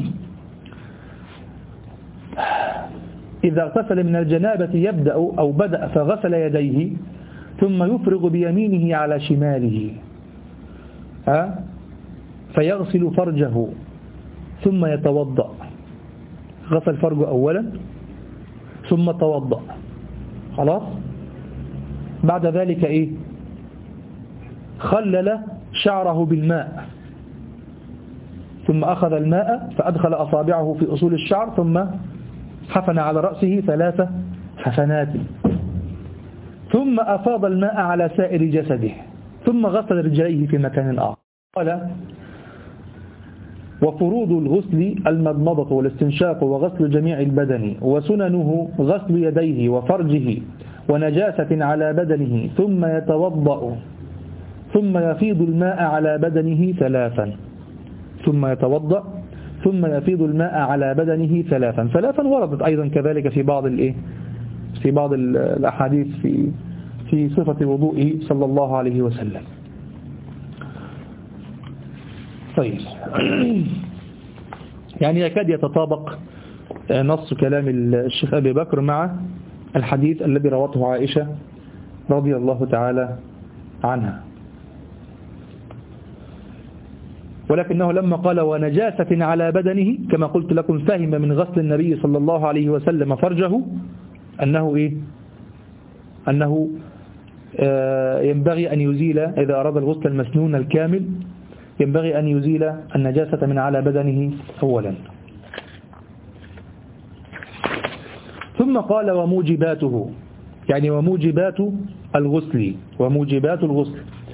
إذا اغتسل من الجنابة يبدأ أو بدأ فغسل يديه ثم يفرغ بيمينه على شماله، ها، فيغسل فرجه ثم يتوضأ. غسل فرجه أولا ثم توضأ، خلاص. بعد ذلك إيه؟ خلل شعره بالماء، ثم أخذ الماء فأدخل أصابعه في أصول الشعر ثم حفن على رأسه ثلاث حفنات، ثم أفاض الماء على سائر جسده، ثم غسل رجليه في مكان آخر. قال: وفروض الغسل المضمضة والاستنشاق وغسل جميع البدن، وسننه غسل يديه وفرجه ونجاسة على بدنه، ثم يتوضأ ثم يفيض الماء على بدنه ثلاثا ثم يتوضأ ثم يفيض الماء على بدنه ثلاثا ثلاثا وردت أيضا كذلك في بعض الإيه في بعض الأحاديث في في صفة وضوئه صلى الله عليه وسلم. طيب، يعني يكاد يتطابق نص كلام الشيخ أبي بكر مع الحديث الذي روته عائشة رضي الله تعالى عنها، ولكنه لما قال ونجاسة على بدنه كما قلت لكم فهم من غسل النبي صلى الله عليه وسلم فرجه أنه إيه؟ أنه ينبغي أن يزيل إذا أراد الغسل المسنون الكامل ينبغي أن يزيل النجاسة من على بدنه أولا. ثم قال وموجباته، يعني وموجبات الغسل وموجبات الغسل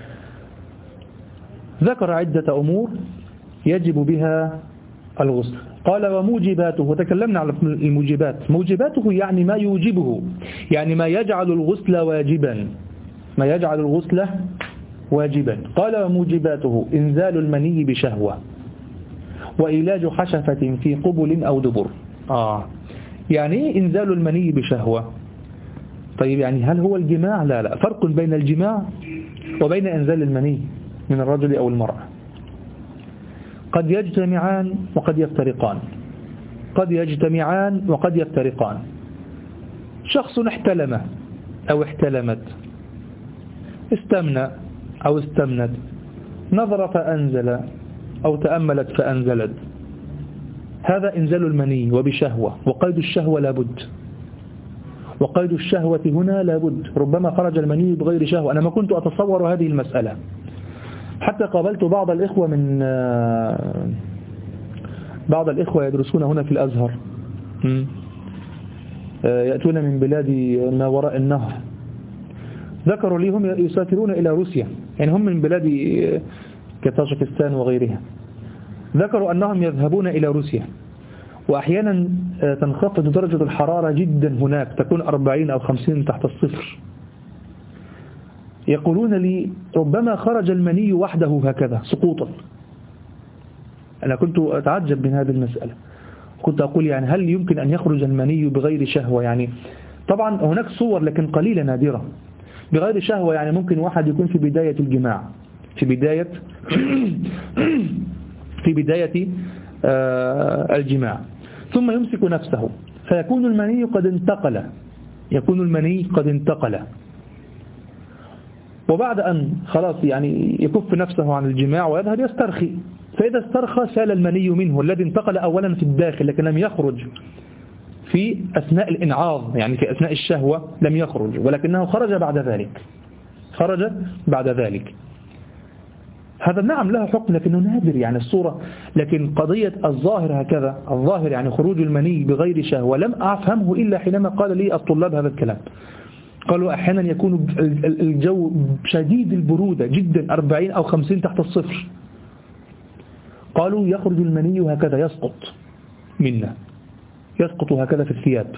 ذكر عدة أمور يجب بها الغسل. قال وموجباته، وتكلمنا على الموجبات. موجباته يعني ما يوجبه، يعني ما يجعل الغسل واجبا ما يجعل الغسل واجبا. قال وموجباته إنزال المني بشهوة، وإيلاج حشفة في قبل أو دبر. آه يعني إيه إنزال المني بشهوة؟ طيب يعني هل هو الجماع؟ لا لا، فرق بين الجماع وبين إنزال المني من الرجل أو المرأة. قد يجتمعان وقد يفترقان قد يجتمعان وقد يفترقان. شخص احتلم أو احتلمت، استمنى أو استمنت، نظر فأنزل أو تأملت فأنزلت، هذا إنزال المني وبشهوة، وقيد الشهوة لابد وقيد الشهوة هنا لابد. ربما خرج المني بغير شهوة. أنا ما كنت أتصور هذه المسألة، حتى قابلت بعض الإخوة من بعض الإخوة يدرسون هنا في الأزهر، يأتون من بلاد ما وراء النهر، ذكروا لي هم يسافرون إلى روسيا، يعني هم من بلاد كطاجكستان وغيرها. ذكروا أنهم يذهبون إلى روسيا، وأحيانا تنخفض درجة الحرارة جدا هناك، تكون أربعين أو خمسين تحت الصفر. يقولون لي ربما خرج المني وحده هكذا سقوطا. أنا كنت أتعجب من هذه المسألة، كنت أقول يعني هل يمكن أن يخرج المني بغير شهوة؟ يعني طبعا هناك صور لكن قليلة نادرة. بغير شهوة يعني ممكن واحد يكون في بداية الجماع، في بداية في بداية الجماع، ثم يمسك نفسه فيكون المني قد انتقل يكون المني قد انتقل وبعد أن خلاص يعني يكف نفسه عن الجماع ويذهب يسترخي، فإذا استرخى سال المني منه الذي انتقل أولا في الداخل لكن لم يخرج في أثناء الإنعاض، يعني في أثناء الشهوة لم يخرج، ولكنه خرج بعد ذلك خرج بعد ذلك هذا نعم له حكم لكنه نادر يعني الصورة. لكن قضية الظاهر هكذا، الظاهر يعني خروج المني بغير شهوة، لم أفهمه إلا حينما قال لي الطلاب هذا الكلام. قالوا أحيانا يكون الجو شديد البرودة جدا أربعين أو خمسين تحت الصفر، قالوا يخرج المني هكذا يسقط منا يسقط هكذا في الثياب.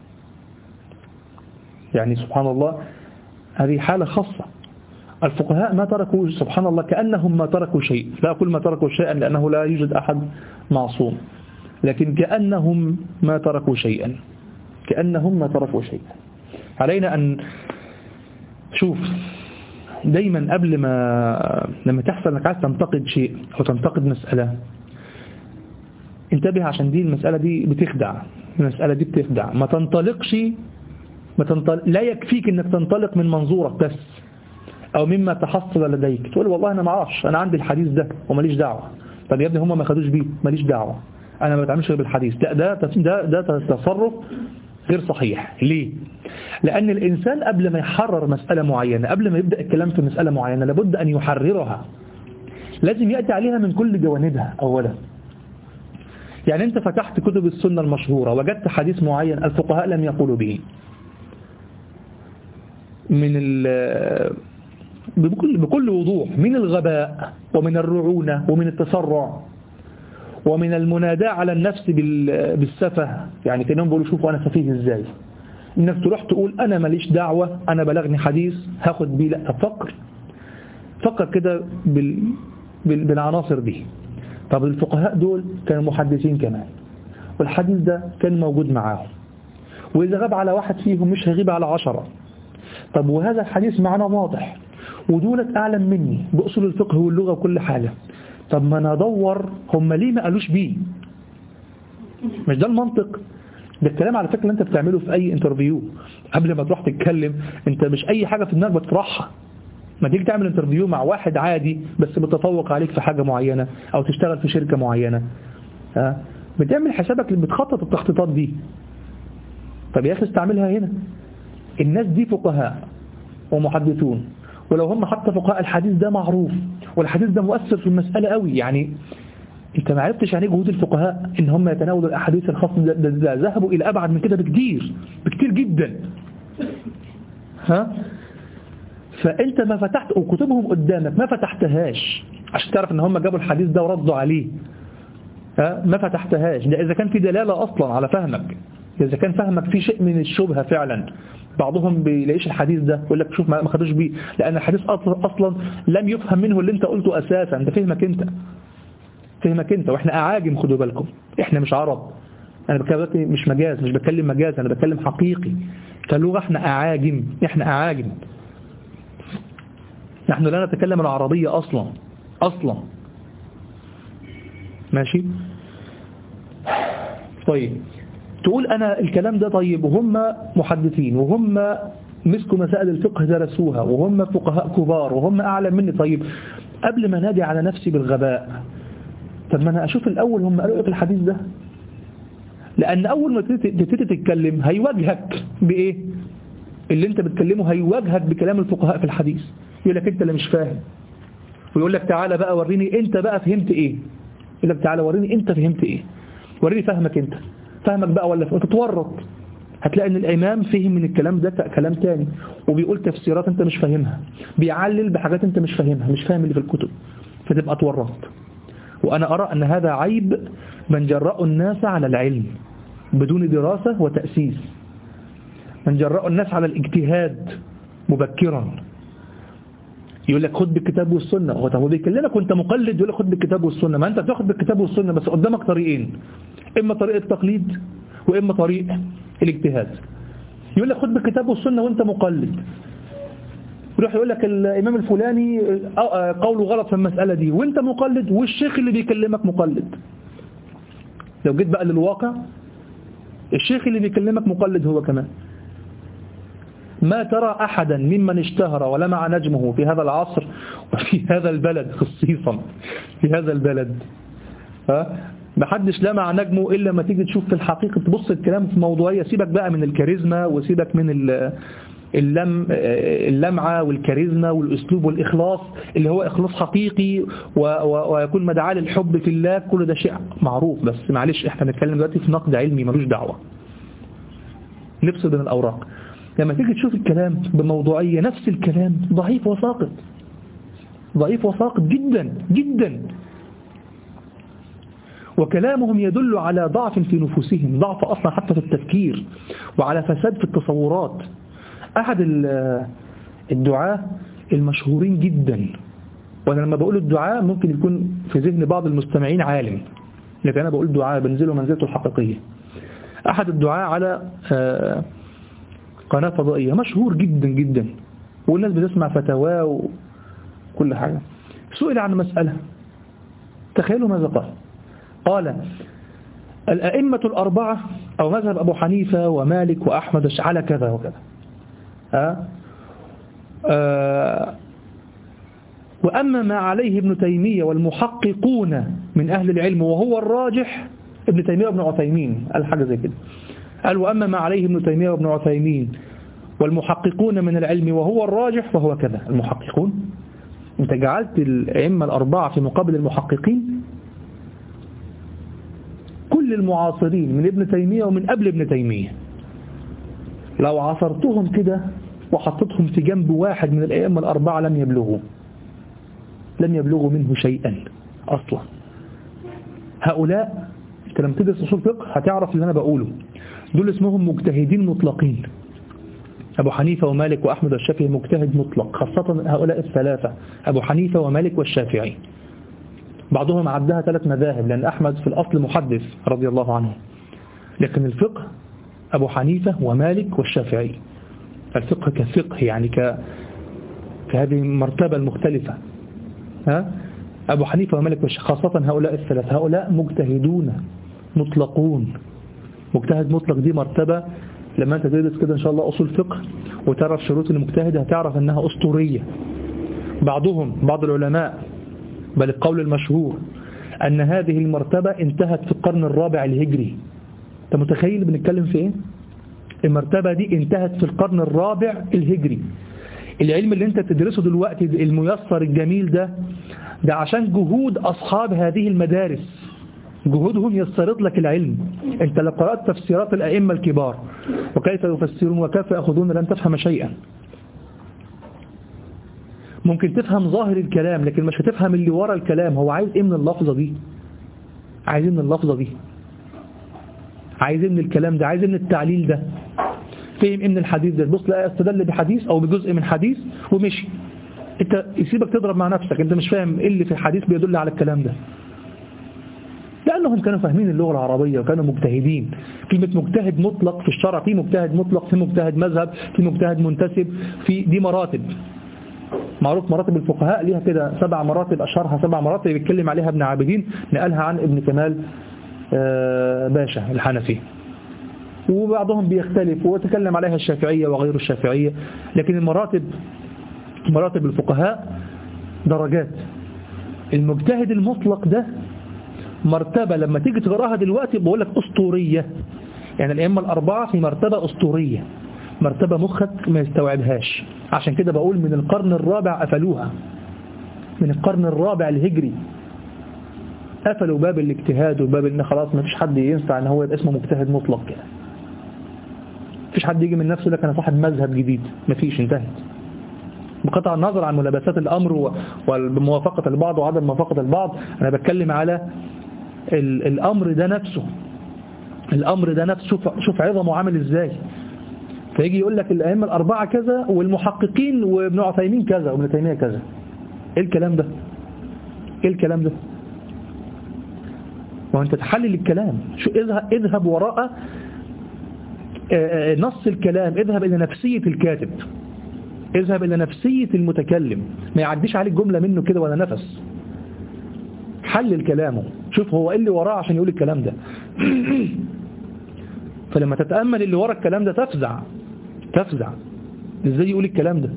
يعني سبحان الله هذه حالة خاصة. الفقهاء ما تركوا سبحان الله كأنهم ما تركوا شيء، لا أقول ما تركوا شيئا لأنه لا يوجد أحد معصوم، لكن كأنهم ما تركوا شيئا كأنهم ما تركوا شيئا. علينا أن شوف دايما قبل ما لما تحصل انك عايز تنتقد شيء أو تنتقد مسألة، انتبه عشان دي المسألة دي بتخدع المسألة دي بتخدع ما تنطلقش ما تنطلق لا يكفيك انك تنطلق من منظورك بس او مما تحصل لديك، تقول والله انا ما اعرفش، انا عندي الحديث ده وماليش دعوة. طب يا ابني هم ما خدوش بيه، ماليش دعوة، انا ما بتعاملش غير بالحديث. لا ده ده ده تصرف غير صحيح. ليه؟ لأن الإنسان قبل ما يحرر مسألة معينة، قبل ما يبدأ الكلام في مسألة معينة، لابد أن يحررها، لازم يأتي عليها من كل جوانبها أولا، يعني أنت فتحت كتب السنة المشهورة وجدت حديث معين الفقهاء لم يقولوا به، من بكل, بكل وضوح من الغباء ومن الرعونة ومن التسرع ومن المناداة على النفس بالسفه، يعني كأنهم بيقولوا شوفوا أنا سفيه إزاي، إنك تروح تقول أنا ماليش دعوة، أنا بلغني حديث هاخد بيه. لا، تفكر فكر كده بال... بال... بالعناصر دي. طب الفقهاء دول كانوا محدثين كمان، والحديث ده كان موجود معاهم، وإذا غاب على واحد فيهم مش هيغيب على عشرة. طب وهذا الحديث معنا واضح، ودولت أعلم مني بأصول الفقه واللغة وكل حاجة. طب ما ندور هم ليه ما قالوش بيه؟ مش ده المنطق؟ ده الكلام على فكرة اللي انت بتعمله في اي انترفيو قبل ما تروح تتكلم. انت مش اي حاجة في دماغك بتطرحها. ما تيجي تعمل انترفيو مع واحد عادي بس متفوق عليك في حاجة معينة او تشتغل في شركة معينة، ها بتعمل حسابك اللي بتخطط التخطيطات دي. طب يا اخي استعملها هنا. الناس دي فقهاء ومحدثون، ولو هم حتى فقهاء الحديث ده معروف والحديث ده مؤثر في المسألة قوي. يعني انت ما عرفتش يعني جهود الفقهاء ان هم يتناولوا الاحاديث الخاصه ده, ده, ده ذهبوا الى ابعد من كده بكتير بكتير جدا. ها فانت ما فتحت وكتبهم قدامك ما فتحتهاش عشان تعرف ان هم جابوا الحديث ده وردوا عليه. ها ما فتحتهاش. ده اذا كان في دلاله اصلا على فهمك، اذا كان فهمك في شيء من الشبهه فعلا. بعضهم بيلاقيش الحديث ده يقول لك شوف ما خدوش بيه، لان الحديث اصلا لم يفهم منه اللي انت قلته اساسا. ده فهمك انت فهمك انت واحنا اعاجم، خدوا بالكم احنا مش عرب. انا بتكلم مش مجاز، مش بتكلم مجاز، انا بتكلم حقيقي كلغة. احنا اعاجم احنا اعاجم نحن لا نتكلم العربية اصلا اصلا ماشي. طيب تقول انا الكلام ده طيب وهم محدثين وهم مسكوا مسائل الفقه درسوها وهم فقهاء كبار وهم اعلم مني. طيب قبل ما نادي على نفسي بالغباء، طب ما أنا أشوف الأول هم قالوا إيه في الحديث ده. لأن أول ما تبتدي تتكلم هيواجهك بإيه؟ اللي أنت بتكلمه هيواجهك بكلام الفقهاء في الحديث. يقول لك أنت اللي مش فاهم، ويقول لك تعالى بقى وريني أنت بقى فهمت إيه. يقول لك تعالى وريني أنت فهمت إيه، وريني فهمك أنت فهمك بقى ولا فهمك. تتورط هتلاقي أن الإمام فهم من الكلام ده كلام تاني، وبيقول تفسيرات أنت مش فاهمها، بيعلل بحاجات أنت مش فاهمها، مش فاهم اللي في الكتب، فتبقى تورط. وأنا أرى أن هذا عيب من جرأوا الناس على العلم بدون دراسة وتأسيس، من جرأوا الناس على الاجتهاد مبكرا. يقول لك خد بالكتاب والسنة، هو بيكلمك وانت مقلد يقول لك خد بالكتاب والسنة. ما انت بتاخد بالكتاب والسنة بس قدامك طريقين، اما طريق التقليد واما طريق الاجتهاد. يقول لك خد بالكتاب والسنة وانت مقلد، يروح يقول لك الإمام الفلاني قوله غلط في المسألة دي وانت مقلد، والشيخ اللي بيكلمك مقلد. لو جيت بقى للواقع الشيخ اللي بيكلمك مقلد هو كمان. ما ترى أحدا ممن اشتهر ولمع نجمه في هذا العصر وفي هذا البلد خصيصا في هذا البلد، ها محدش لمع نجمه إلا ما تيجي تشوف في الحقيقة تبص الكلام في موضوعية. سيبك بقى من الكاريزما وسيبك من اللم اللمعة والكاريزما والأسلوب والإخلاص اللي هو إخلاص حقيقي ويكون مدعاة للحب في الله. كل ده شيء معروف، بس معلش احنا بنتكلم دلوقتي في نقد علمي ملوش دعوة. نفصل بين الأوراق. لما تيجي تشوف الكلام بموضوعية نفس الكلام ضعيف وساقط، ضعيف وساقط جدا جدا، وكلامهم يدل على ضعف في نفوسهم، ضعف أصلا حتى في التفكير، وعلى فساد في التصورات. أحد الدعاة المشهورين جدا، وأنا لما بقول الدعاء ممكن يكون في ذهن بعض المستمعين عالم، لكن أنا بقول دعاء بنزله منزلته الحقيقية. أحد الدعاء على قناة فضائية مشهور جدا جدا والناس بتسمع فتاواه وكل حاجة. سئل عن مسألة، تخيلوا ماذا قال. قال الأئمة الأربعة أو مذهب أبو حنيفة ومالك وأحمد على كذا وكذا، ها أه وأما ما عليه ابن تيمية والمحققون من أهل العلم وهو الراجح، ابن تيمية وابن عثيمين قال حاجة زي كده، قال وأما ما عليه ابن تيمية وابن عثيمين والمحققون من العلم وهو الراجح فهو كذا. المحققون، انت جعلت الأئمة الأربعة في مقابل المحققين. كل كل المعاصرين من ابن تيمية ومن قبل ابن تيمية لو عصرتهم كده وحطتهم في جنب واحد من الأئمة الأربعة لم يبلغوا لم يبلغوا منه شيئا أصلا. هؤلاء انت لما تدرس أصول فقه هتعرف اللي أنا بقوله، دول اسمهم مجتهدين مطلقين. أبو حنيفة ومالك وأحمد والشافعي مجتهد مطلق، خاصة هؤلاء الثلاثة أبو حنيفة ومالك والشافعي. بعضهم عدها ثلاث مذاهب لأن أحمد في الأصل محدث رضي الله عنه، لكن الفقه أبو حنيفة ومالك والشافعي. الفقه كفقه يعني ك كهذه المرتبة المختلفة. ها أبو حنيفة ومالك والشافعي خاصة هؤلاء الثلاثة، هؤلاء مجتهدون مطلقون. مجتهد مطلق دي مرتبة لما أنت تدرس كده إن شاء الله أصول فقه وتعرف شروط المجتهد هتعرف أنها أسطورية. بعضهم بعض العلماء بل القول المشهور أن هذه المرتبة انتهت في القرن الرابع الهجري. أنت متخيل بنتكلم في إيه؟ المرتبة دي انتهت في القرن الرابع الهجري. العلم اللي أنت تدرسه دلوقتي الميسر الجميل ده ده عشان جهود أصحاب هذه المدارس، جهودهم يسرط لك العلم. أنت لو قرأت تفسيرات الأئمة الكبار وكيف يفسرون وكيف يأخذون لن تفهم شيئا. ممكن تفهم ظاهر الكلام لكن مش هتفهم اللي ورا الكلام. هو عايز ايه من اللفظة دي؟ عايز ايه من اللفظة دي؟ عايز ايه من الكلام ده؟ عايز ايه من التعليل ده؟ فهم ايه من الحديث ده؟ بص لا استدل بحديث او بجزء من حديث ومشي. انت يسيبك تضرب مع نفسك، انت مش فاهم ايه اللي في الحديث بيدل على الكلام ده. لأنهم كانوا فاهمين اللغة العربية وكانوا مجتهدين. كلمة مجتهد مطلق في الشرع، في مجتهد مطلق، في مجتهد مذهب، في مجتهد منتسب، في دي مراتب معروف. مراتب الفقهاء ليها كده سبع مراتب، أشهرها سبع مراتب بيتكلم عليها ابن عابدين، نقلها عن ابن كمال باشا الحنفي، وبعضهم بيختلف وتكلم عليها الشافعية وغير الشافعية. لكن المراتب مراتب الفقهاء درجات. المجتهد المطلق ده مرتبة لما تيجي تقراها دلوقتي بقول لك أسطورية. يعني الأئمة الأربعة في مرتبة أسطورية، مرتبة مخك ما يستوعبهاش. عشان كده بقول من القرن الرابع قفلوها، من القرن الرابع الهجري قفلوا باب الاجتهاد وباب ان خلاص ما فيش حد ينفع ان هو يبقى اسمه مجتهد مطلق كده. مفيش حد يجي من نفسه لك انا صاحب مذهب جديد، مفيش، انتهت. بقطع النظر عن ملابسات الامر وموافقة البعض وعدم موافقة البعض، انا بتكلم على الامر ده نفسه. الامر ده نفسه شوف, شوف عظمه عامل ازاي. فيجي يقول لك الائمه الاربعه كذا والمحققين وابن عثيمين كذا وابن تيميه كذا. ايه الكلام ده؟ ايه الكلام ده؟ وانت تحلل الكلام، شو اذهب اذهب وراء نص الكلام، اذهب الى نفسيه الكاتب، اذهب الى نفسيه المتكلم، ما يعديش عليك جمله منه كده ولا نفس. حلل كلامه، شوف هو ايه اللي وراه عشان يقول الكلام ده. فلما تتأمل اللي ورا الكلام ده تفزع تفزع ازاي يقول الكلام ده.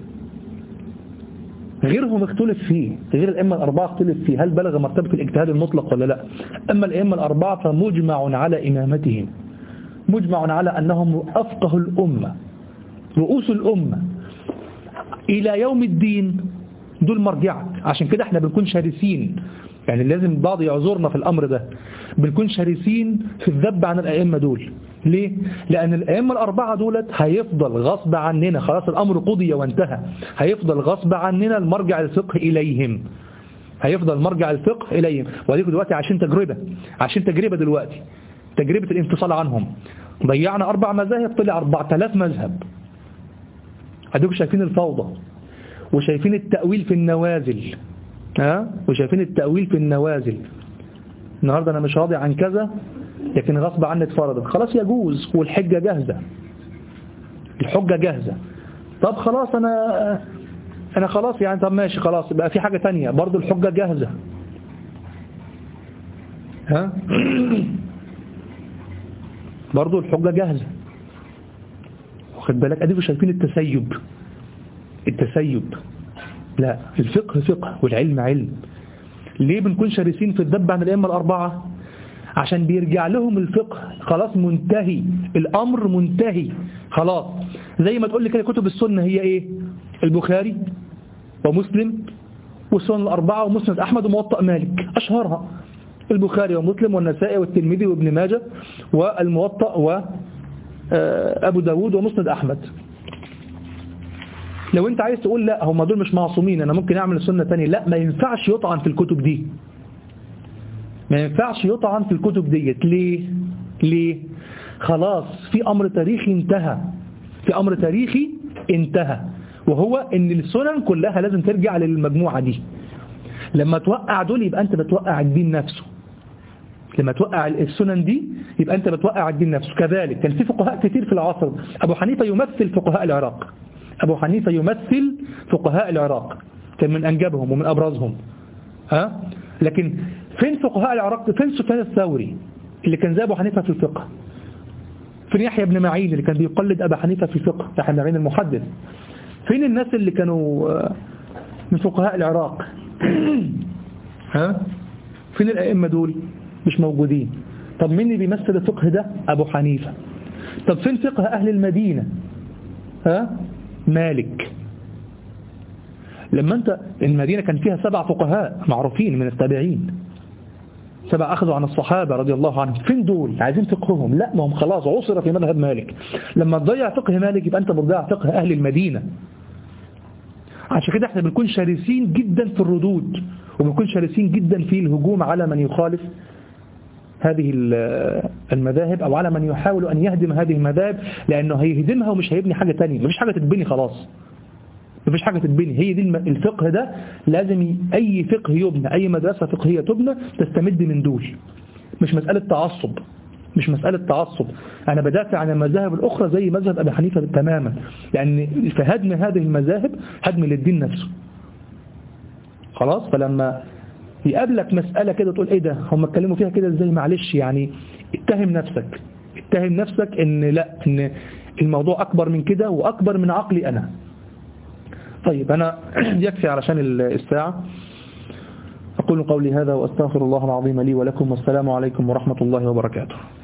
غيرهم اختلف فيه، غير الأئمة الأربعة اختلف فيه هل بلغ مرتبة الاجتهاد المطلق ولا لا. أما الأئمة الأربعة فمجمع على إمامتهم، مجمع على أنهم أفقه الأمة، رؤوس الأمة إلى يوم الدين، دول مرجعك. عشان كده احنا بنكون شرسين، يعني لازم بعض يعذرنا في الأمر ده، بنكون شرسين في الذب عن الأئمة دول. ليه؟ لأن الأئمة الأربعة دولت هيفضل غصب عننا، خلاص الأمر قضي وانتهى، هيفضل غصب عننا المرجع الفقه إليهم، هيفضل مرجع الفقه إليهم. وليكن دلوقتي عشان تجربة عشان تجربة دلوقتي تجربة الانفصال عنهم، ضيعنا أربع مذاهب طلع أربعة آلاف مذهب. هدوك شايفين الفوضى وشايفين التأويل في النوازل، ها وشايفين التأويل في النوازل. النهاردة أنا مش راضي عن كذا لكن غصب عني اتفرضت، خلاص يجوز، والحجة جاهزة، الحجة جاهزة. طب خلاص أنا أنا خلاص يعني طب ماشي خلاص بقى في حاجة تانية برضو الحجة جاهزة، ها برضو الحجة جاهزة. واخد بالك؟ أديكوا شايفين التسيب التسيب لا، الفقه فقه والعلم علم. ليه بنكون شرسين في الذب عن الأئمة الأربعة؟ عشان بيرجع لهم الفقه خلاص منتهي، الأمر منتهي خلاص. زي ما تقول لي كده كتب السنة هي ايه؟ البخاري ومسلم والسنن الأربعة ومسند أحمد وموطأ مالك، أشهرها. البخاري ومسلم والنسائي والترمذي وابن ماجه والموطأ وأبو داود ومسند أحمد. لو انت عايز تقول لا هم دول مش معصومين انا ممكن اعمل سنة تانية، لا ما ينفعش يطعن في الكتب دي، ما ينفعش يطعن في الكتب ديت. ليه ليه خلاص في امر تاريخي انتهى، في امر تاريخي انتهى وهو ان السنن كلها لازم ترجع للمجموعة دي. لما توقع دول يبقى انت بتوقع الدين نفسه، لما توقع السنن دي يبقى انت بتوقع الدين نفسه. كذلك كان في فقهاء كتير في العصر، ابو حنيفة يمثل فقهاء العراق، أبو حنيفة يمثل فقهاء العراق، كان من أنجبهم ومن أبرزهم. ها؟ لكن فين فقهاء العراق؟ فين سفيان الثوري اللي كان زي أبو حنيفة في الفقه؟ فين يحيى بن معين اللي كان بيقلد أبو حنيفة في الفقه، يحيى بن معين المحدث؟ فين الناس اللي كانوا من فقهاء العراق؟ ها؟ فين الأئمة دول؟ مش موجودين. طب مين اللي بيمثل الفقه ده؟ أبو حنيفة. طب فين فقه أهل المدينة؟ ها؟ مالك. لما انت المدينة كان فيها سبع فقهاء معروفين من التابعين، سبع أخذوا عن الصحابة رضي الله عنهم، فين دول؟ عايزين فقههم؟ لا ما هم خلاص عصر في مذهب مالك. لما تضيع فقه مالك يبقى انت بتضيع فقه أهل المدينة. عشان كده احنا بنكون شرسين جدا في الردود، وبنكون شرسين جدا في الهجوم على من يخالف هذه المذاهب أو على من يحاول أن يهدم هذه المذاهب، لأنه هيهدمها ومش هيبني حاجة تانية. مفيش حاجة تتبني خلاص، مفيش حاجة تتبني. هي دي الفقه ده لازم أي فقه يبنى، أي مدرسة فقهية تبنى تستمد من دول. مش مسألة تعصب، مش مسألة تعصب. أنا بدافع عن المذاهب الأخرى زي مذهب أبي حنيفة تماما، لأن في هدم هذه المذاهب هدم للدين نفسه. خلاص. فلما يقابلك مسألة كده تقول ايه ده هم اتكلموا فيها كده ازاي، معلش يعني اتهم نفسك، اتهم نفسك ان لا ان الموضوع اكبر من كده واكبر من عقلي انا. طيب انا يكفي علشان الساعة. اقول قولي هذا واستغفر الله العظيم لي ولكم، والسلام عليكم ورحمة الله وبركاته.